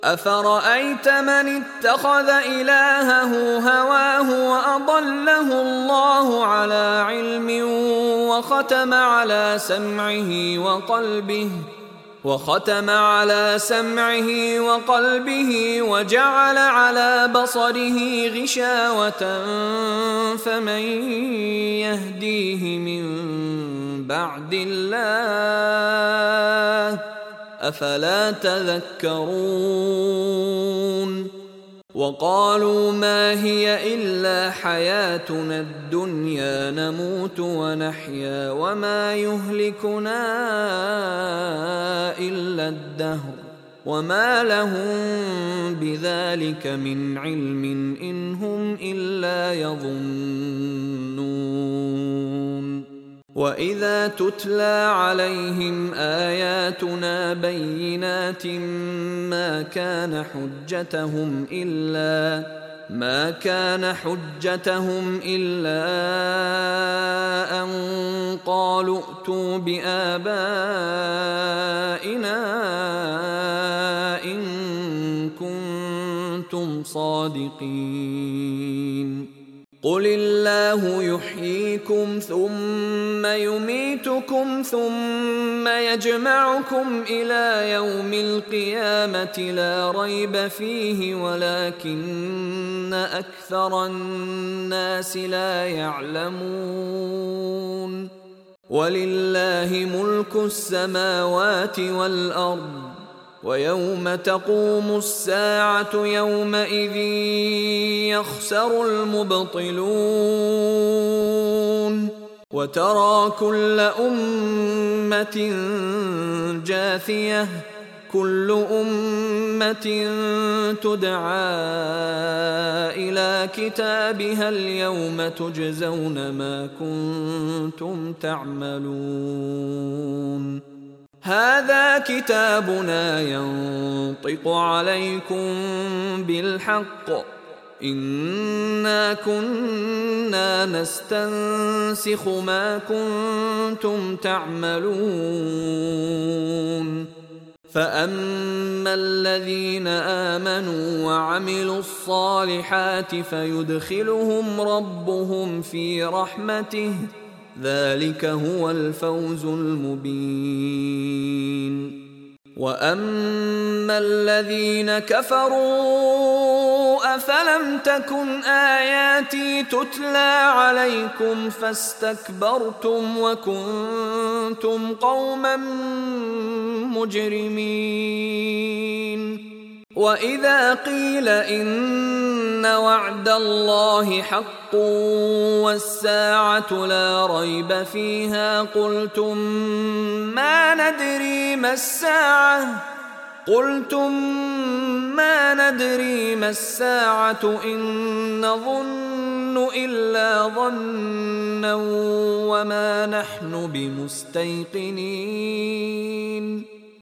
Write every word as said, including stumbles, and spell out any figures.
أفرأيت من اتخذ إلهه هواه وأضله الله على علم وختم على سمعه وقلبه وختم على سمعه وقلبه وجعل على بصره غشاوة فمن يهديه من بعد الله أفلا تذكرون وقالوا ما هي إلا حياتنا الدنيا نموت ونحيا وما يهلكنا إلا الدهر وما لهم بذلك من علم إن هم إلا يظنون وإذا تتلى عليهم آياتنا بينات ما كان حجتهم إلا ما كان حجتهم إلا أن قالوا ائتوا بآبائنا إن كنتم صادقين قل الله يحييكم ثم يميتكم ثم يجمعكم إلى يوم القيامة لا ريب فيه ولكن أكثر الناس لا يعلمون ولله ملك السماوات والأرض ويوم تقوم الساعة يومئذ يخسر المبطلون وترى كل أمة جاثية كل أمة تدعى إلى كتابها اليوم تجزون ما كنتم تعملون هذا كتابنا ينطق عليكم بالحق إنا كنا نستنسخ ما كنتم تعملون فأما الذين آمنوا وعملوا الصالحات فيدخلهم ربهم في رحمته ذلك هو الفوز المبين وأما الذين كفروا أفلم تكن آياتي تتلى عليكم فاستكبرتم وكنتم قوما مجرمين وإذا قيل إن وعد الله حق والساعة لا ريب فيها قلتم ما ندري ما الساعة قلتم ما ندري ما الساعة إن نظن إلا ظنا وما نحن بمستيقنين